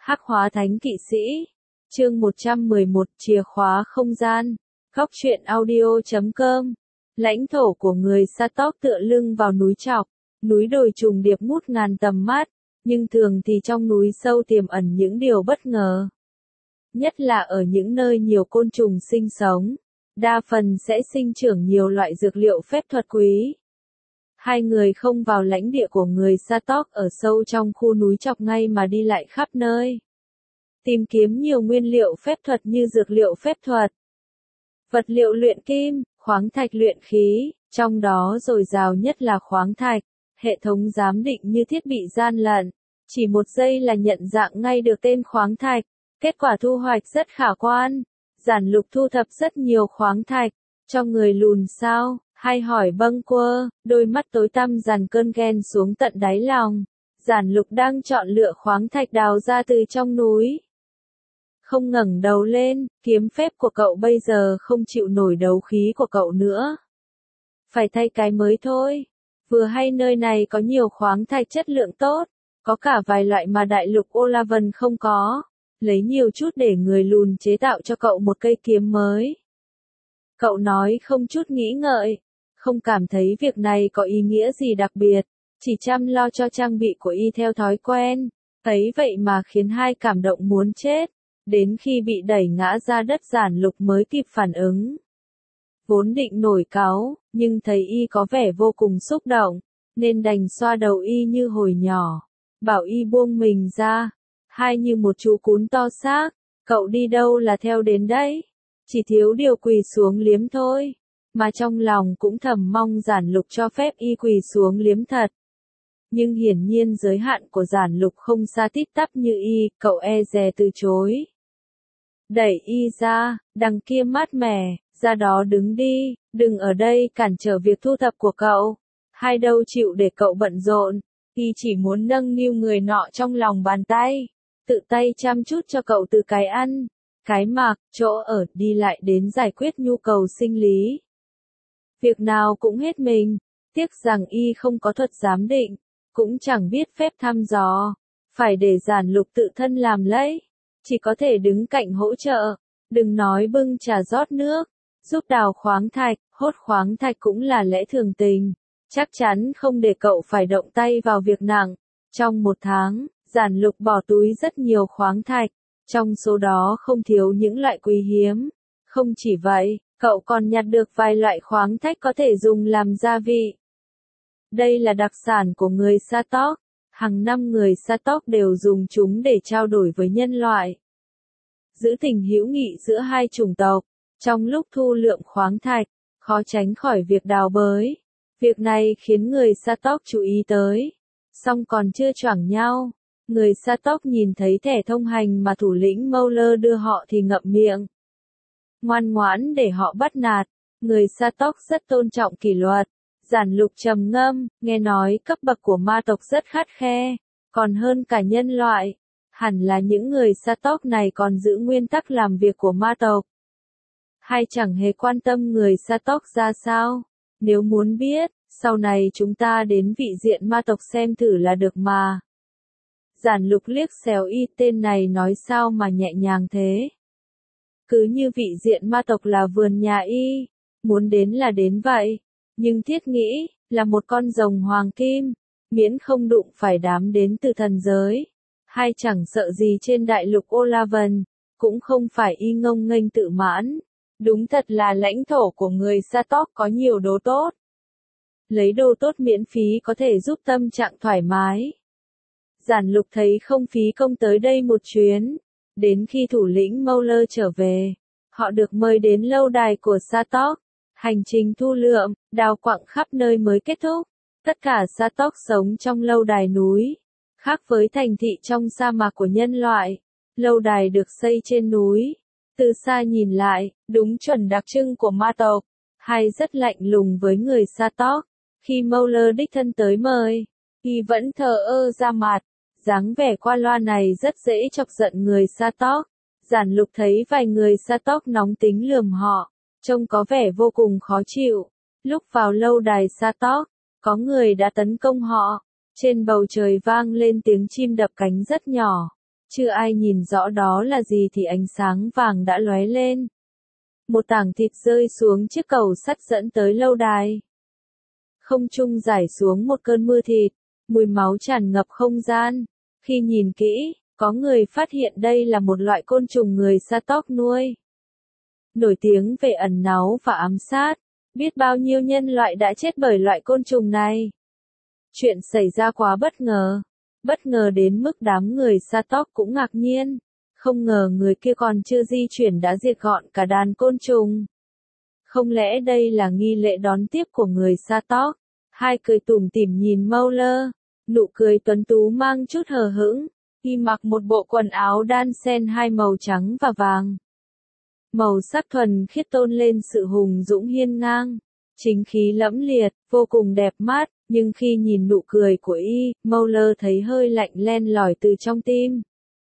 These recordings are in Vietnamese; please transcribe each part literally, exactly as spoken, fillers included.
Hắc hóa thánh kỵ sĩ. Chương một trăm mười một, chìa khóa không gian. Góc truyện audio chấm com. Lãnh thổ của người Satok tựa lưng vào núi trọc, núi đồi trùng điệp ngút ngàn tầm mắt, nhưng thường thì trong núi sâu tiềm ẩn những điều bất ngờ. Nhất là ở những nơi nhiều côn trùng sinh sống, đa phần sẽ sinh trưởng nhiều loại dược liệu phép thuật quý. Hai người không vào lãnh địa của người Satok ở sâu trong khu núi trọc ngay mà đi lại khắp nơi, tìm kiếm nhiều nguyên liệu phép thuật như dược liệu phép thuật, vật liệu luyện kim, khoáng thạch luyện khí, trong đó dồi dào nhất là khoáng thạch. Hệ thống giám định như thiết bị gian lận, chỉ một giây là nhận dạng ngay được tên khoáng thạch. Kết quả thu hoạch rất khả quan. Giản Lục thu thập rất nhiều khoáng thạch. Cho người lùn sao? Hay hỏi bâng quơ, đôi mắt tối tăm dàn cơn ghen xuống tận đáy lòng. Giản Lục đang chọn lựa khoáng thạch đào ra từ trong núi. Không ngẩng đầu lên, kiếm phép của cậu bây giờ không chịu nổi đấu khí của cậu nữa. Phải thay cái mới thôi. Vừa hay nơi này có nhiều khoáng thạch chất lượng tốt, có cả vài loại mà đại lục Olavan không có. Lấy nhiều chút để người lùn chế tạo cho cậu một cây kiếm mới. Cậu nói không chút nghĩ ngợi, không cảm thấy việc này có ý nghĩa gì đặc biệt, chỉ chăm lo cho trang bị của y theo thói quen. Ấy vậy mà khiến hai cảm động muốn chết, đến khi bị đẩy ngã ra đất Giản Lục mới kịp phản ứng. Vốn định nổi cáu, nhưng thấy y có vẻ vô cùng xúc động, nên đành xoa đầu y như hồi nhỏ, bảo y buông mình ra. Hai như một chú cún to xác, cậu đi đâu là theo đến đấy, chỉ thiếu điều quỳ xuống liếm thôi, mà trong lòng cũng thầm mong Giản Lục cho phép y quỳ xuống liếm thật. Nhưng hiển nhiên giới hạn của Giản Lục không xa tít tắp như y, cậu e dè từ chối. Đẩy y ra, đằng kia mát mẻ, ra đó đứng đi, đừng ở đây cản trở việc thu thập của cậu. Hai đâu chịu để cậu bận rộn, y chỉ muốn nâng niu người nọ trong lòng bàn tay. Tự tay chăm chút cho cậu từ cái ăn, cái mặc, chỗ ở, đi lại đến giải quyết nhu cầu sinh lý. Việc nào cũng hết mình, tiếc rằng y không có thuật giám định, cũng chẳng biết phép thăm dò, phải để Giản Lục tự thân làm lấy, chỉ có thể đứng cạnh hỗ trợ, đừng nói bưng trà rót nước, giúp đào khoáng thạch, hốt khoáng thạch cũng là lẽ thường tình, chắc chắn không để cậu phải động tay vào việc nặng. Trong một tháng, Giản Lục bỏ túi rất nhiều khoáng thạch, trong số đó không thiếu những loại quý hiếm. Không chỉ vậy, cậu còn nhặt được vài loại khoáng thạch có thể dùng làm gia vị. Đây là đặc sản của người Satok, hàng năm người Satok đều dùng chúng để trao đổi với nhân loại. Giữ tình hữu nghị giữa hai chủng tộc, trong lúc thu lượm khoáng thạch, khó tránh khỏi việc đào bới. Việc này khiến người Satok chú ý tới, song còn chưa choảng nhau. Người Satok nhìn thấy thẻ thông hành mà thủ lĩnh Mauler đưa họ thì ngậm miệng. Ngoan ngoãn để họ bắt nạt, người Satok rất tôn trọng kỷ luật. Giản Lục trầm ngâm, nghe nói cấp bậc của ma tộc rất khắt khe, còn hơn cả nhân loại. Hẳn là những người Satok này còn giữ nguyên tắc làm việc của ma tộc. Hay chẳng hề quan tâm người Satok ra sao? Nếu muốn biết, sau này chúng ta đến vị diện ma tộc xem thử là được mà. Giản Lục liếc xéo y, tên này nói sao mà nhẹ nhàng thế. Cứ như vị diện ma tộc là vườn nhà y, muốn đến là đến vậy, nhưng thiết nghĩ, là một con rồng hoàng kim, miễn không đụng phải đám đến từ thần giới, hay chẳng sợ gì trên đại lục Olavan, cũng không phải y ngông nghênh tự mãn. Đúng thật là lãnh thổ của người Satok có nhiều đồ tốt. Lấy đồ tốt miễn phí có thể giúp tâm trạng thoải mái. Giản Lục thấy không phí công tới đây một chuyến. Đến khi thủ lĩnh Mauler trở về, họ được mời đến lâu đài của Satok. Hành trình thu lượm, đào quặng khắp nơi mới kết thúc. Tất cả Satok sống trong lâu đài núi. Khác với thành thị trong sa mạc của nhân loại, lâu đài được xây trên núi. Từ xa nhìn lại, đúng chuẩn đặc trưng của ma tộc, hay rất lạnh lùng với người Satok. Khi Mauler đích thân tới mời, y vẫn thờ ơ ra mặt. Dáng vẻ qua loa này rất dễ chọc giận người Satok. Giản Lục thấy vài người Satok nóng tính lườm họ, trông có vẻ vô cùng khó chịu. Lúc vào lâu đài Satok, có người đã tấn công họ. Trên bầu trời vang lên tiếng chim đập cánh rất nhỏ. Chưa ai nhìn rõ đó là gì thì ánh sáng vàng đã lóe lên. Một tảng thịt rơi xuống chiếc cầu sắt dẫn tới lâu đài. Không trung rải xuống một cơn mưa thịt, mùi máu tràn ngập không gian. Khi nhìn kỹ, có người phát hiện đây là một loại côn trùng người Satok nuôi. Nổi tiếng về ẩn náu và ám sát, biết bao nhiêu nhân loại đã chết bởi loại côn trùng này. Chuyện xảy ra quá bất ngờ, bất ngờ đến mức đám người Satok cũng ngạc nhiên, không ngờ người kia còn chưa di chuyển đã diệt gọn cả đàn côn trùng. Không lẽ đây là nghi lễ đón tiếp của người Satok? Hai cười tủm tỉm nhìn Mauler, nụ cười tuấn tú mang chút hờ hững, y mặc một bộ quần áo đan xen hai màu trắng và vàng. Màu sắc thuần khiết tôn lên sự hùng dũng hiên ngang, chính khí lẫm liệt, vô cùng đẹp mắt, nhưng khi nhìn nụ cười của y, Mauler thấy hơi lạnh len lỏi từ trong tim.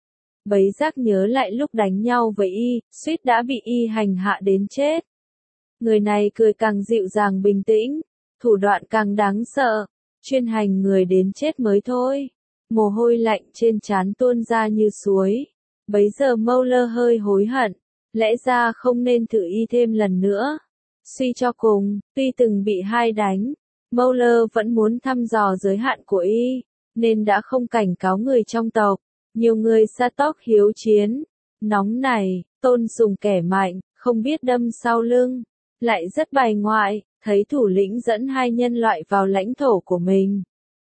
Bấy giác nhớ lại lúc đánh nhau với y, suýt đã bị y hành hạ đến chết. Người này cười càng dịu dàng bình tĩnh, thủ đoạn càng đáng sợ, chuyên hành người đến chết mới thôi. Mồ hôi lạnh trên trán tuôn ra như suối. Bấy giờ Mauler hơi hối hận, lẽ ra không nên thử y thêm lần nữa. Suy cho cùng, tuy từng bị hai đánh, Mauler vẫn muốn thăm dò giới hạn của y, nên đã không cảnh cáo người trong tộc. Nhiều người Satok hiếu chiến, nóng nảy, tôn sùng kẻ mạnh, không biết đâm sau lưng, lại rất bài ngoại, thấy thủ lĩnh dẫn hai nhân loại vào lãnh thổ của mình.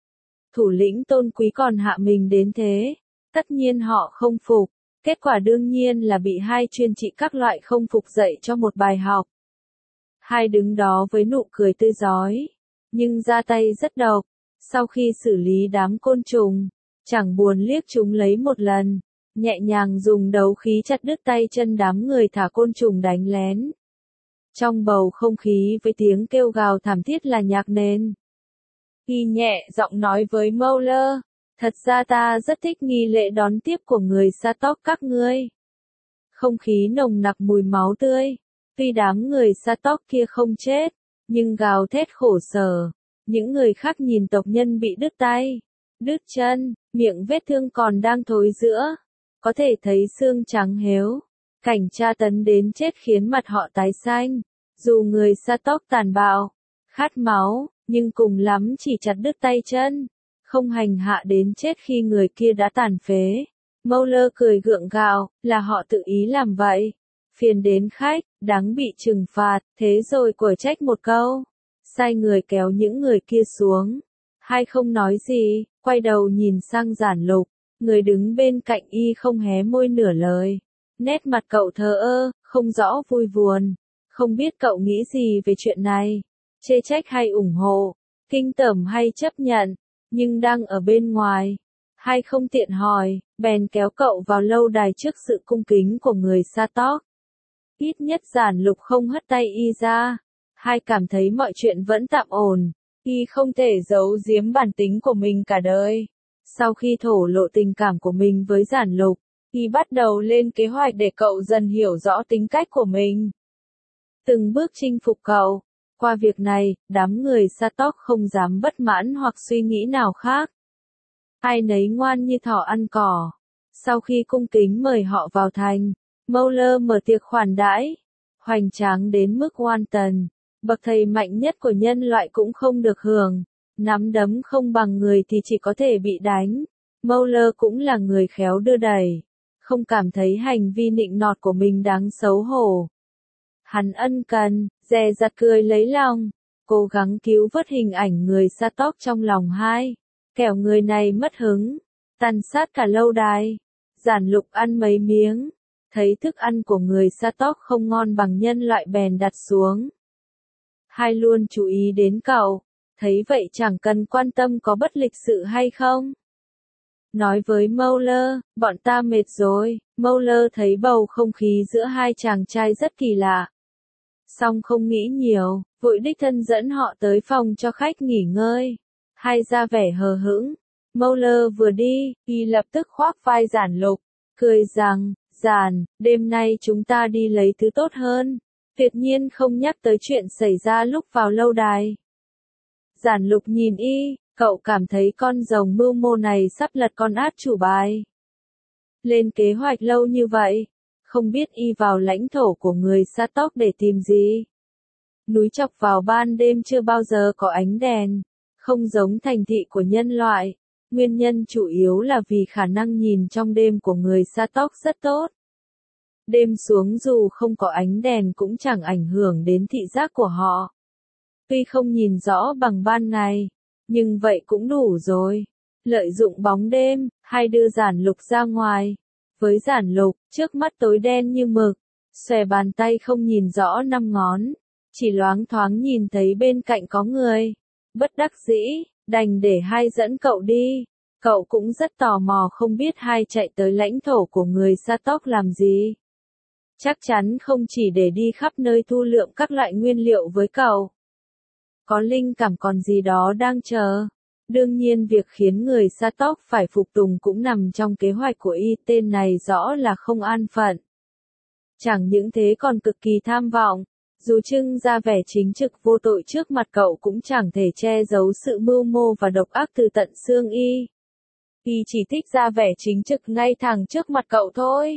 Thủ lĩnh tôn quý còn hạ mình đến thế, tất nhiên họ không phục, kết quả đương nhiên là bị hai chuyên trị các loại không phục dạy cho một bài học. Hai đứng đó với nụ cười tươi rói, nhưng ra tay rất độc, sau khi xử lý đám côn trùng, chẳng buồn liếc chúng lấy một lần, nhẹ nhàng dùng đấu khí chặt đứt tay chân đám người thả côn trùng đánh lén. Trong bầu không khí với tiếng kêu gào thảm thiết là nhạc nền. Y nhẹ giọng nói với Mauler, thật ra ta rất thích nghi lễ đón tiếp của người Satok các ngươi. Không khí nồng nặc mùi máu tươi, tuy đám người Satok kia không chết, nhưng gào thét khổ sở. Những người khác nhìn tộc nhân bị đứt tay, đứt chân, miệng vết thương còn đang thối rữa, có thể thấy xương trắng héo. Cảnh tra tấn đến chết khiến mặt họ tái xanh. Dù người Satok tàn bạo, khát máu, nhưng cùng lắm chỉ chặt đứt tay chân, không hành hạ đến chết khi người kia đã tàn phế. Mauler cười gượng gạo, là họ tự ý làm vậy. Phiền đến khách, đáng bị trừng phạt, thế rồi quở trách một câu. Sai người kéo những người kia xuống. Hai không nói gì, quay đầu nhìn sang Giản Lục, người đứng bên cạnh y không hé môi nửa lời. Nét mặt cậu thờ ơ, không rõ vui buồn. Không biết cậu nghĩ gì về chuyện này, chê trách hay ủng hộ, kinh tởm hay chấp nhận, nhưng đang ở bên ngoài. Hai không tiện hỏi, bèn kéo cậu vào lâu đài trước sự cung kính của người Satok. Ít nhất Giản Lục không hất tay y ra. Hai cảm thấy mọi chuyện vẫn tạm ổn, y không thể giấu giếm bản tính của mình cả đời. Sau khi thổ lộ tình cảm của mình với Giản Lục, y bắt đầu lên kế hoạch để cậu dần hiểu rõ tính cách của mình. Từng bước chinh phục cậu. Qua việc này, đám người Satok không dám bất mãn hoặc suy nghĩ nào khác. Ai nấy ngoan như thỏ ăn cỏ. Sau khi cung kính mời họ vào thành, Mauler mở tiệc khoản đãi, hoành tráng đến mức oan tần. Bậc thầy mạnh nhất của nhân loại cũng không được hưởng. Nắm đấm không bằng người thì chỉ có thể bị đánh. Mauler cũng là người khéo đưa đẩy, không cảm thấy hành vi nịnh nọt của mình đáng xấu hổ. Hắn ân cần, dè dặt cười lấy lòng, cố gắng cứu vớt hình ảnh người Satok trong lòng hai. Kẻo người này mất hứng, tàn sát cả lâu đài. Giản Lục ăn mấy miếng, thấy thức ăn của người Satok không ngon bằng nhân loại bèn đặt xuống. Hai luôn chú ý đến cậu, thấy vậy chẳng cần quan tâm có bất lịch sự hay không. Nói với Mauler, bọn ta mệt rồi. Mauler thấy bầu không khí giữa hai chàng trai rất kỳ lạ. Song không nghĩ nhiều, vội đích thân dẫn họ tới phòng cho khách nghỉ ngơi. Hai ra vẻ hờ hững. Mauler vừa đi, y lập tức khoác vai Giản Lục, cười rằng, Giản, đêm nay chúng ta đi lấy thứ tốt hơn. Tuyệt nhiên không nhắc tới chuyện xảy ra lúc vào lâu đài. Giản Lục nhìn y, cậu cảm thấy con rồng mưu mô này sắp lật con át chủ bài. Lên kế hoạch lâu như vậy, không biết y vào lãnh thổ của người Satok để tìm gì. Núi chọc vào ban đêm chưa bao giờ có ánh đèn, không giống thành thị của nhân loại. Nguyên nhân chủ yếu là vì khả năng nhìn trong đêm của người Satok rất tốt. Đêm xuống dù không có ánh đèn cũng chẳng ảnh hưởng đến thị giác của họ. Tuy không nhìn rõ bằng ban ngày, nhưng vậy cũng đủ rồi. Lợi dụng bóng đêm, hai đưa giản lục ra ngoài. Với giản lục, trước mắt tối đen như mực, xòe bàn tay không nhìn rõ năm ngón, chỉ loáng thoáng nhìn thấy bên cạnh có người. Bất đắc dĩ, đành để hai dẫn cậu đi. Cậu cũng rất tò mò không biết hai chạy tới lãnh thổ của người Satok làm gì. Chắc chắn không chỉ để đi khắp nơi thu lượm các loại nguyên liệu với cậu. Có linh cảm còn gì đó đang chờ. Đương nhiên việc khiến người Satok phải phục tùng cũng nằm trong kế hoạch của y, tên này rõ là không an phận. Chẳng những thế còn cực kỳ tham vọng, dù trưng ra vẻ chính trực vô tội trước mặt cậu cũng chẳng thể che giấu sự mưu mô và độc ác từ tận xương y. Y chỉ thích ra vẻ chính trực ngay thẳng trước mặt cậu thôi.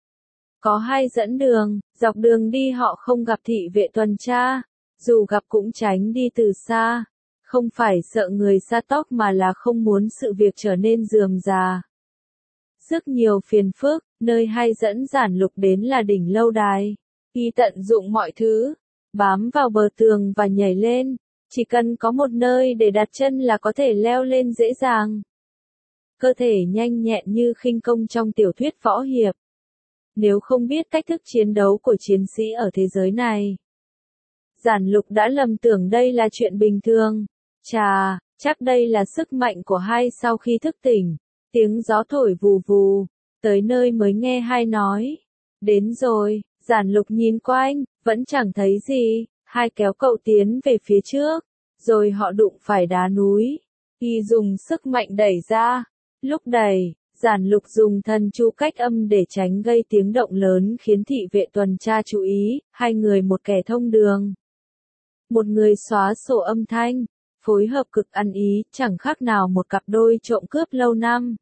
Có hai dẫn đường, dọc đường đi họ không gặp thị vệ tuần tra, dù gặp cũng tránh đi từ xa. Không phải sợ người Satok mà là không muốn sự việc trở nên rườm rà. Rất nhiều phiền phức, nơi hai dẫn giản lục đến là đỉnh lâu đài. Y tận dụng mọi thứ, bám vào bờ tường và nhảy lên, chỉ cần có một nơi để đặt chân là có thể leo lên dễ dàng. Cơ thể nhanh nhẹn như khinh công trong tiểu thuyết võ hiệp. Nếu không biết cách thức chiến đấu của chiến sĩ ở thế giới này, giản lục đã lầm tưởng đây là chuyện bình thường. Chà, chắc đây là sức mạnh của hai sau khi thức tỉnh. Tiếng gió thổi vù vù, tới nơi mới nghe hai nói. Đến rồi, giản lục nhìn quanh, vẫn chẳng thấy gì, hai kéo cậu tiến về phía trước, rồi họ đụng phải đá núi. Y dùng sức mạnh đẩy ra, lúc đẩy, giản lục dùng thần chú cách âm để tránh gây tiếng động lớn khiến thị vệ tuần tra chú ý, hai người một kẻ thông đường. Một người xóa sổ âm thanh. Phối hợp cực ăn ý, chẳng khác nào một cặp đôi trộm cướp lâu năm.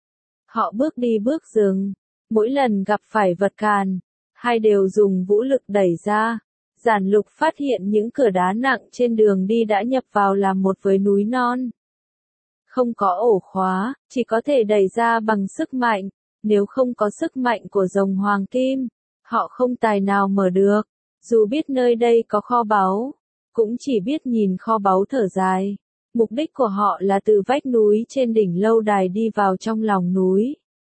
Họ bước đi bước dừng, mỗi lần gặp phải vật càn, hai đều dùng vũ lực đẩy ra. Giản lục phát hiện những cửa đá nặng trên đường đi đã nhập vào làm một với núi non. Không có ổ khóa, chỉ có thể đẩy ra bằng sức mạnh, nếu không có sức mạnh của rồng hoàng kim, họ không tài nào mở được, dù biết nơi đây có kho báu. Cũng chỉ biết nhìn kho báu thở dài. Mục đích của họ là từ vách núi trên đỉnh lâu đài đi vào trong lòng núi.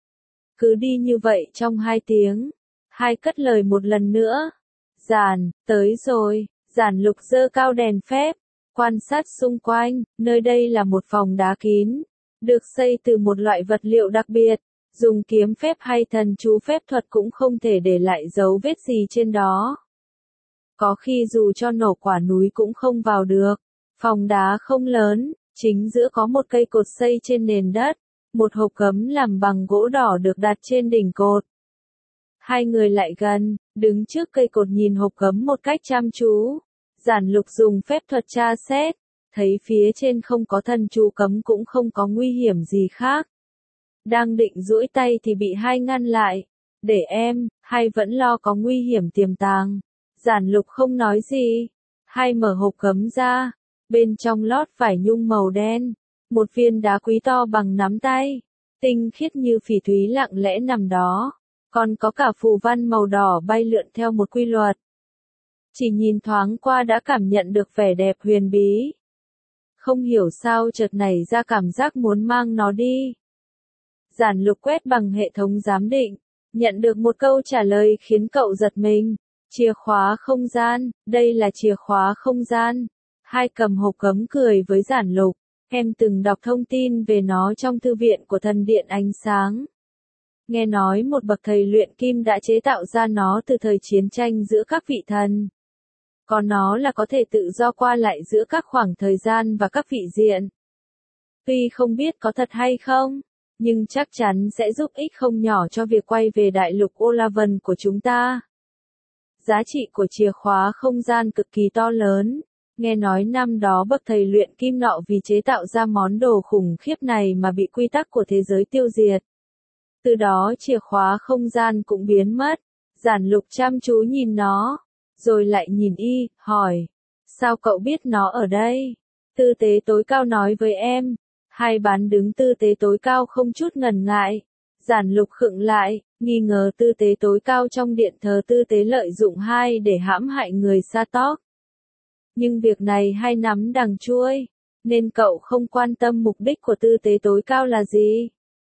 Cứ đi như vậy trong hai tiếng. Hai cất lời một lần nữa. Giản, tới rồi. Giản lục giơ cao đèn phép. Quan sát xung quanh, nơi đây là một phòng đá kín. Được xây từ một loại vật liệu đặc biệt. Dùng kiếm phép hay thần chú phép thuật cũng không thể để lại dấu vết gì trên đó. Có khi dù cho nổ quả núi cũng không vào được. Phòng đá không lớn, chính giữa có một cây cột xây trên nền đất. Một hộp gấm làm bằng gỗ đỏ được đặt trên đỉnh cột. Hai người lại gần, đứng trước cây cột nhìn hộp gấm một cách chăm chú. Giản lục dùng phép thuật tra xét, thấy phía trên không có thần chú cấm cũng không có nguy hiểm gì khác. Đang định duỗi tay thì bị hai ngăn lại. Để em, hay vẫn lo có nguy hiểm tiềm tàng. Giản lục không nói gì. Hai mở hộp gấm ra. Bên trong lót vải nhung màu đen. Một viên đá quý to bằng nắm tay. Tinh khiết như phỉ thúy lặng lẽ nằm đó. Còn có cả phù văn màu đỏ bay lượn theo một quy luật. Chỉ nhìn thoáng qua đã cảm nhận được vẻ đẹp huyền bí. Không hiểu sao chợt nảy ra cảm giác muốn mang nó đi. Giản lục quét bằng hệ thống giám định. Nhận được một câu trả lời khiến cậu giật mình. Chìa khóa không gian, đây là chìa khóa không gian. Hai cầm hộp gấm cười với giản lục. Em từng đọc thông tin về nó trong thư viện của thần điện ánh sáng. Nghe nói một bậc thầy luyện kim đã chế tạo ra nó từ thời chiến tranh giữa các vị thần. Còn nó là có thể tự do qua lại giữa các khoảng thời gian và các vị diện. Tuy không biết có thật hay không, nhưng chắc chắn sẽ giúp ích không nhỏ cho việc quay về đại lục Olavan của chúng ta. Giá trị của chìa khóa không gian cực kỳ to lớn. Nghe nói năm đó bậc thầy luyện kim nọ vì chế tạo ra món đồ khủng khiếp này mà bị quy tắc của thế giới tiêu diệt. Từ đó chìa khóa không gian cũng biến mất. Giản Lục chăm chú nhìn nó, rồi lại nhìn y, hỏi. Sao cậu biết nó ở đây? Tư tế tối cao nói với em. Hai bán đứng tư tế tối cao không chút ngần ngại. Giản Lục khựng lại, nghi ngờ tư tế tối cao trong điện thờ tư tế lợi dụng hai để hãm hại người Sa Tóc. Nhưng việc này hai nắm đằng chuôi, nên cậu không quan tâm mục đích của tư tế tối cao là gì.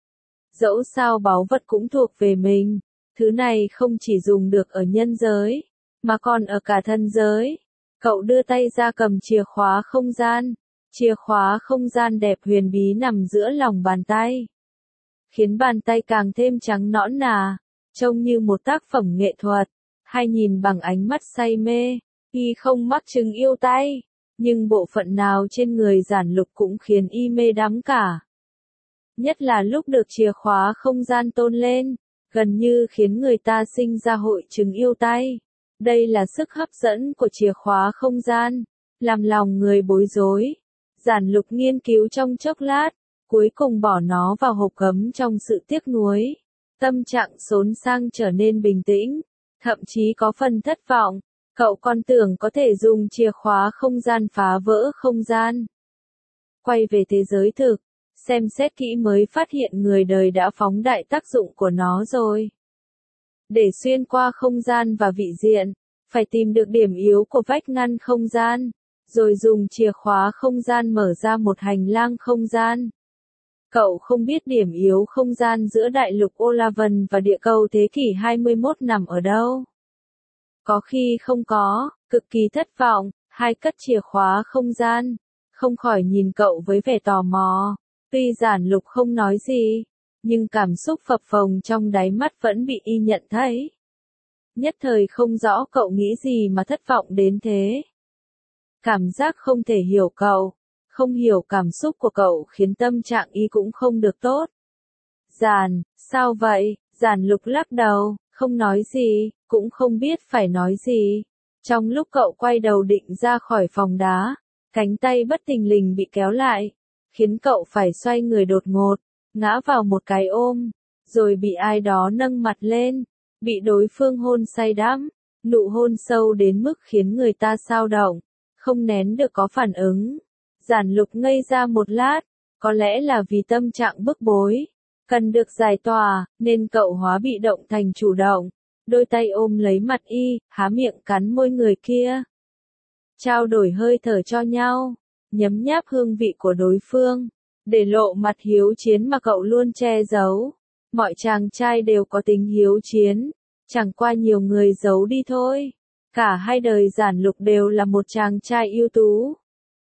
Dẫu sao báu vật cũng thuộc về mình, thứ này không chỉ dùng được ở nhân giới, mà còn ở cả thân giới. Cậu đưa tay ra cầm chìa khóa không gian, chìa khóa không gian đẹp huyền bí nằm giữa lòng bàn tay, khiến bàn tay càng thêm trắng nõn nà, trông như một tác phẩm nghệ thuật. Hay nhìn bằng ánh mắt say mê, y không mắc chứng yêu tay, nhưng bộ phận nào trên người Giản Lục cũng khiến y mê đắm cả. Nhất là lúc được chìa khóa không gian tôn lên, gần như khiến người ta sinh ra hội chứng yêu tay. Đây là sức hấp dẫn của chìa khóa không gian, làm lòng người bối rối. Giản Lục nghiên cứu trong chốc lát, cuối cùng bỏ nó vào hộp gấm trong sự tiếc nuối. Tâm trạng xốn sang trở nên bình tĩnh, thậm chí có phần thất vọng. Cậu còn tưởng có thể dùng chìa khóa không gian phá vỡ không gian. Quay về thế giới thực, xem xét kỹ mới phát hiện người đời đã phóng đại tác dụng của nó rồi. Để xuyên qua không gian và vị diện, phải tìm được điểm yếu của vách ngăn không gian, rồi dùng chìa khóa không gian mở ra một hành lang không gian. Cậu không biết điểm yếu không gian giữa đại lục Olavan và địa cầu thế kỷ hai mươi mốt nằm ở đâu. Có khi không có, cực kỳ thất vọng, hai cất chìa khóa không gian, không khỏi nhìn cậu với vẻ tò mò. Tuy Giản Lục không nói gì, nhưng cảm xúc phập phồng trong đáy mắt vẫn bị y nhận thấy. Nhất thời không rõ cậu nghĩ gì mà thất vọng đến thế. Cảm giác không thể hiểu cậu, không hiểu cảm xúc của cậu khiến tâm trạng y cũng không được tốt. Giản, sao vậy? Giản Lục lắc đầu, không nói gì, cũng không biết phải nói gì. Trong lúc cậu quay đầu định ra khỏi phòng đá, cánh tay bất thình lình bị kéo lại, khiến cậu phải xoay người đột ngột, ngã vào một cái ôm, rồi bị ai đó nâng mặt lên, bị đối phương hôn say đắm, nụ hôn sâu đến mức khiến người ta xao động, không nén được có phản ứng. Giản Lục ngây ra một lát, có lẽ là vì tâm trạng bức bối, cần được giải tỏa, nên cậu hóa bị động thành chủ động, đôi tay ôm lấy mặt y, há miệng cắn môi người kia. Trao đổi hơi thở cho nhau, nhấm nháp hương vị của đối phương, để lộ mặt hiếu chiến mà cậu luôn che giấu. Mọi chàng trai đều có tính hiếu chiến, chẳng qua nhiều người giấu đi thôi. Cả hai đời Giản Lục đều là một chàng trai ưu tú.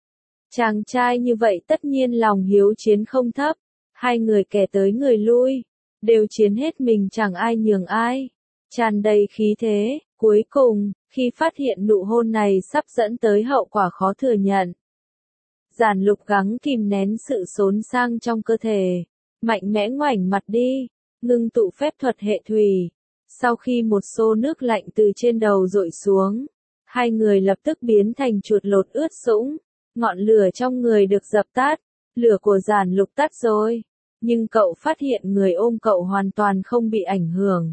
Chàng trai như vậy tất nhiên lòng hiếu chiến không thấp, hai người kẻ tới người lui, đều chiến hết mình chẳng ai nhường ai, tràn đầy khí thế. Cuối cùng, khi phát hiện nụ hôn này sắp dẫn tới hậu quả khó thừa nhận, Giản Lục gắng kìm nén sự xốn sang trong cơ thể, mạnh mẽ ngoảnh mặt đi, ngưng tụ phép thuật hệ thủy. Sau khi một xô nước lạnh từ trên đầu dội xuống, hai người lập tức biến thành chuột lột ướt sũng, ngọn lửa trong người được dập tắt, lửa của Giản Lục tắt rồi, nhưng cậu phát hiện người ôm cậu hoàn toàn không bị ảnh hưởng.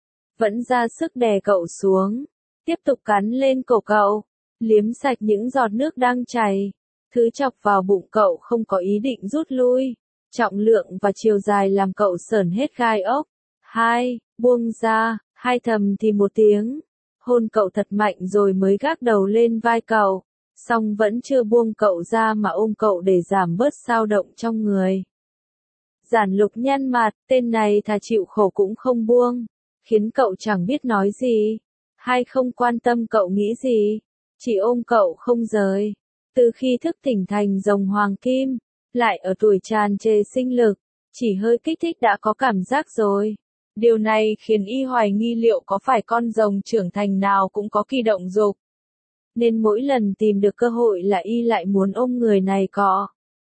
Vẫn ra sức đè cậu xuống, tiếp tục cắn lên cổ cậu, liếm sạch những giọt nước đang chảy. Thứ chọc vào bụng cậu không có ý định rút lui, trọng lượng và chiều dài làm cậu sởn hết gai ốc. Hai, buông ra, hai thầm thì một tiếng, hôn cậu thật mạnh rồi mới gác đầu lên vai cậu, song vẫn chưa buông cậu ra mà ôm cậu để giảm bớt xao động trong người. Giản Lục nhăn mặt, tên này thà chịu khổ cũng không buông, khiến cậu chẳng biết nói gì, hay không quan tâm cậu nghĩ gì, chỉ ôm cậu không rời. Từ khi thức tỉnh thành rồng hoàng kim, lại ở tuổi tràn trề sinh lực, chỉ hơi kích thích đã có cảm giác rồi. Điều này khiến y hoài nghi liệu có phải con rồng trưởng thành nào cũng có kỳ động dục. Nên mỗi lần tìm được cơ hội là y lại muốn ôm người này cọ.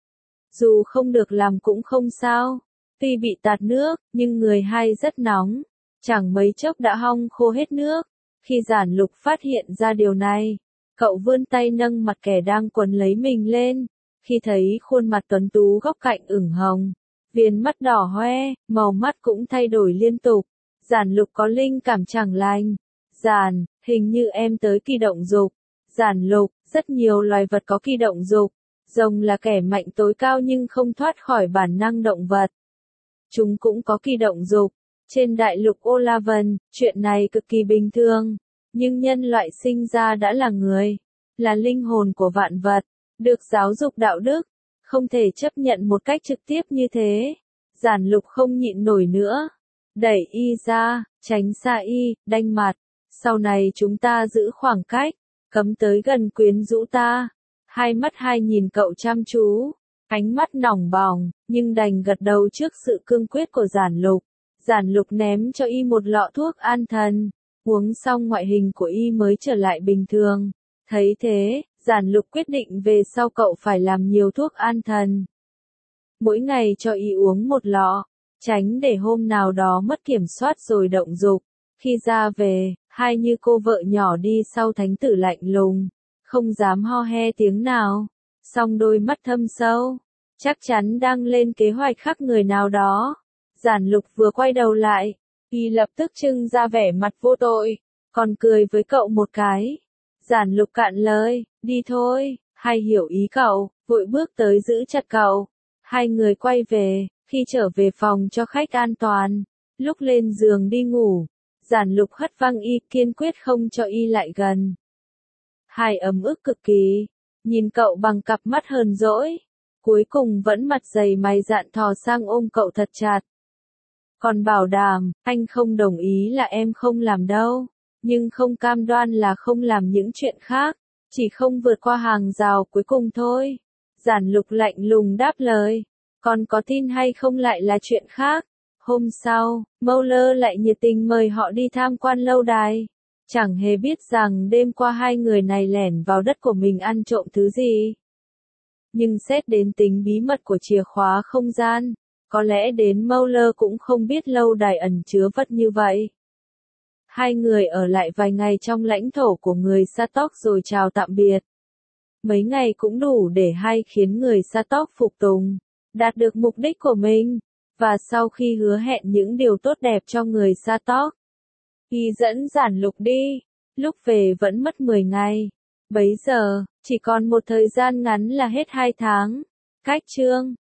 Dù không được làm cũng không sao, tuy bị tạt nước, nhưng người hai rất nóng, chẳng mấy chốc đã hong khô hết nước. Khi Giản Lục phát hiện ra điều này, cậu vươn tay nâng mặt kẻ đang quấn lấy mình lên, khi thấy khuôn mặt tuấn tú góc cạnh ửng hồng, Viền mắt đỏ hoe, màu mắt cũng thay đổi liên tục. Giản Lục có linh cảm chẳng lành. Giản, hình như em tới kỳ động dục. Giản Lục, rất nhiều loài vật có kỳ động dục. Rồng là kẻ mạnh tối cao nhưng không thoát khỏi bản năng động vật. Chúng cũng có kỳ động dục. Trên đại lục Olavan, chuyện này cực kỳ bình thường. Nhưng nhân loại sinh ra đã là người, là linh hồn của vạn vật, được giáo dục đạo đức, không thể chấp nhận một cách trực tiếp như thế. Giản Lục không nhịn nổi nữa, đẩy y ra, tránh xa y, đanh mặt. Sau này chúng ta giữ khoảng cách, cấm tới gần quyến rũ ta. Hai mắt hai nhìn cậu chăm chú, ánh mắt nòng bỏng, nhưng đành gật đầu trước sự cương quyết của Giản Lục. Giản Lục ném cho y một lọ thuốc an thần, uống xong ngoại hình của y mới trở lại bình thường. Thấy thế, Giản Lục quyết định về sau cậu phải làm nhiều thuốc an thần. Mỗi ngày cho y uống một lọ, tránh để hôm nào đó mất kiểm soát rồi động dục. Khi ra về, hai như cô vợ nhỏ đi sau thánh tử lạnh lùng, không dám ho he tiếng nào, song đôi mắt thâm sâu, chắc chắn đang lên kế hoạch khắc người nào đó. Giản Lục vừa quay đầu lại, y lập tức trưng ra vẻ mặt vô tội, còn cười với cậu một cái. Giản Lục cạn lời, đi thôi, hay hiểu ý cậu, vội bước tới giữ chặt cậu. Hai người quay về, khi trở về phòng cho khách an toàn, lúc lên giường đi ngủ, Giản Lục hất văng y, kiên quyết không cho y lại gần. Hai ấm ức cực kỳ, nhìn cậu bằng cặp mắt hờn dỗi, cuối cùng vẫn mặt dày mày dạn thò sang ôm cậu thật chặt. Còn bảo đảm, anh không đồng ý là em không làm đâu, nhưng không cam đoan là không làm những chuyện khác, chỉ không vượt qua hàng rào cuối cùng thôi. Giản Lục lạnh lùng đáp lời, còn có tin hay không lại là chuyện khác. Hôm sau, Mowler lại nhiệt tình mời họ đi tham quan lâu đài. Chẳng hề biết rằng đêm qua hai người này lẻn vào đất của mình ăn trộm thứ gì. Nhưng xét đến tính bí mật của chìa khóa không gian, có lẽ đến Mowler cũng không biết lâu đài ẩn chứa vật như vậy. Hai người ở lại vài ngày trong lãnh thổ của người Satok rồi chào tạm biệt. Mấy ngày cũng đủ để hai khiến người Satok phục tùng, đạt được mục đích của mình. Và sau khi hứa hẹn những điều tốt đẹp cho người Satok, y dẫn Giản Lục đi, lúc về vẫn mất mười ngày. Bấy giờ, chỉ còn một thời gian ngắn là hết hai tháng. Cách chương